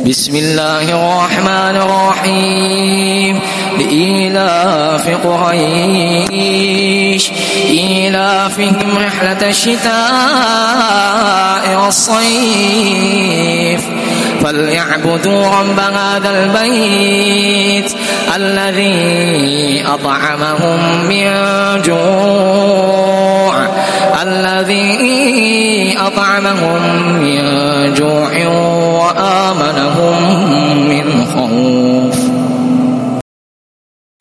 بسم الله الرحمن الرحيم لإيلاف قريش إيلافهم رحلة الشتاء والصيف فليعبدوا رب هذا البيت الذي أطعمهم من جوع وآمنهم من خوف.